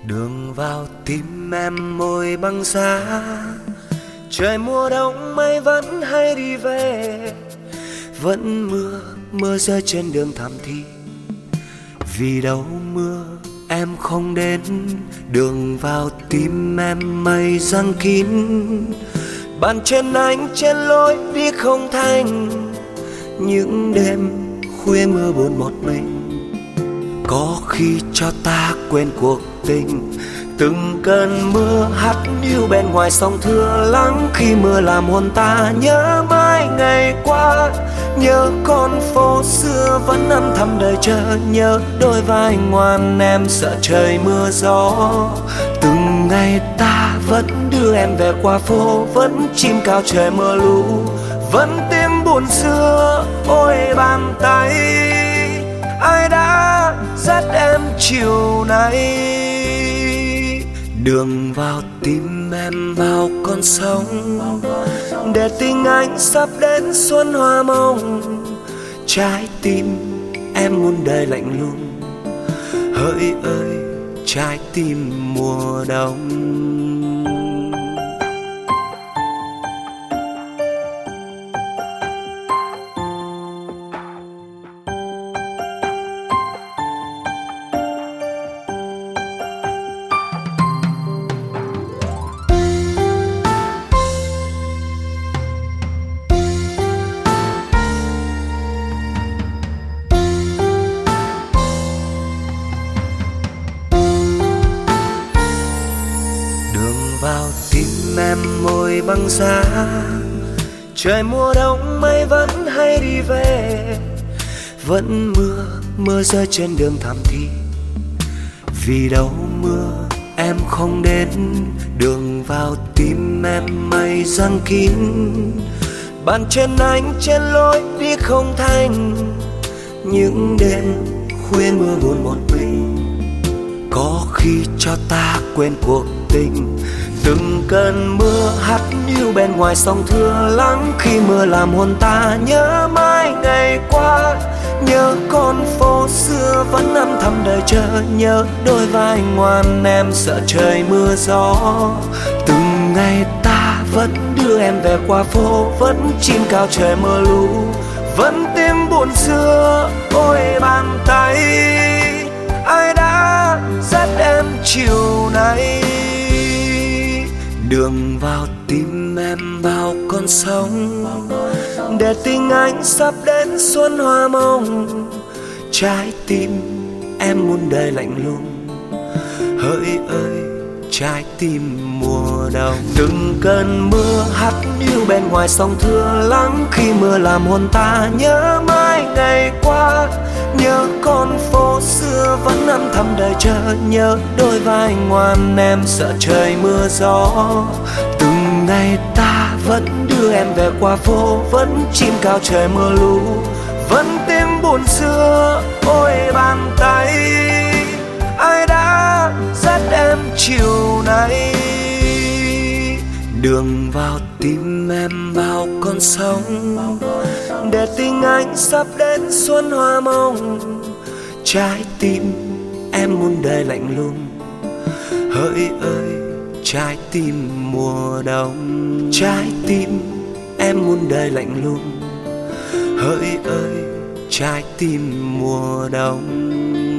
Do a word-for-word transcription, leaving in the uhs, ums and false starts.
Đường vào tim em môi băng giá, trời mùa đông mây vẫn hay đi về, vẫn mưa mưa rơi trên đường thảm thị. Vì đâu mưa em không đến, đường vào tim em mây giăng kín. Bàn chân anh trên lối đi không thành, những đêm khuya mưa buồn một mình. Có khi cho ta quên cuộc tình, từng cơn mưa hắt hiu bên ngoài sông thưa lắng. Khi mưa làm hồn ta nhớ mãi ngày qua, nhớ con phố xưa vẫn âm thầm đợi chờ, nhớ đôi vai ngoan em sợ trời mưa gió. Từng ngày ta vẫn đưa em về qua phố, vẫn chim cao trời mưa lũ, vẫn tim buồn xưa. Ôi bàn tay ai đã dắt em chiều nay, đường vào tim em vào con sông, để tình anh sắp đến xuân hoa mộng. Trái tim em muôn đời lạnh lùng, hỡi ơi trái tim mùa đông. Vào tim em môi băng giá, trời mùa đông mây vẫn hay đi về, vẫn mưa mưa rơi trên đường thảm thị. Vì đâu mưa em không đến, đường vào tim em mây giăng kín. Bàn chân anh trên lối đi không thành, những đêm khuya mưa buồn một mình. Có khi cho ta quên cuộc tình, từng cơn mưa hắt hiu bên ngoài sông thưa lắng. Khi mưa làm hồn ta nhớ mãi ngày qua, nhớ con phố xưa vẫn âm thầm đợi chờ, nhớ đôi vai ngoan em sợ trời mưa gió. Từng ngày ta vẫn đưa em về qua phố, vẫn chim cao trời mưa lũ, vẫn tim buồn xưa. Ôi bàn tay ai đã dắt em chiều nay, đường vào tim em vào con sông, để tình anh sắp đến xuân hoa mộng. Trái tim em muôn đời lạnh lùng, hỡi ơi trái tim mùa đông. Từng cơn mưa hắt hiu bên ngoài sông thưa lắng. Khi mưa làm hồn ta nhớ mãi ngày qua, nhớ con phố xưa vẫn âm thầm đợi chờ, nhớ đôi vai ngoan em sợ trời mưa gió. Từng ngày ta vẫn đưa em về qua phố, vẫn chim cao trời mưa lũ, vẫn tim buồn xưa. Ôi bàn tay ai đã dắt em chiều nay, đường vào tim em vào con sông, để tình anh sắp đến xuân hoa mộng. Trái tim em muôn đời lạnh lùng, hỡi ơi trái tim mùa đông. Trái tim em muôn đời lạnh lùng, hỡi ơi trái tim mùa đông.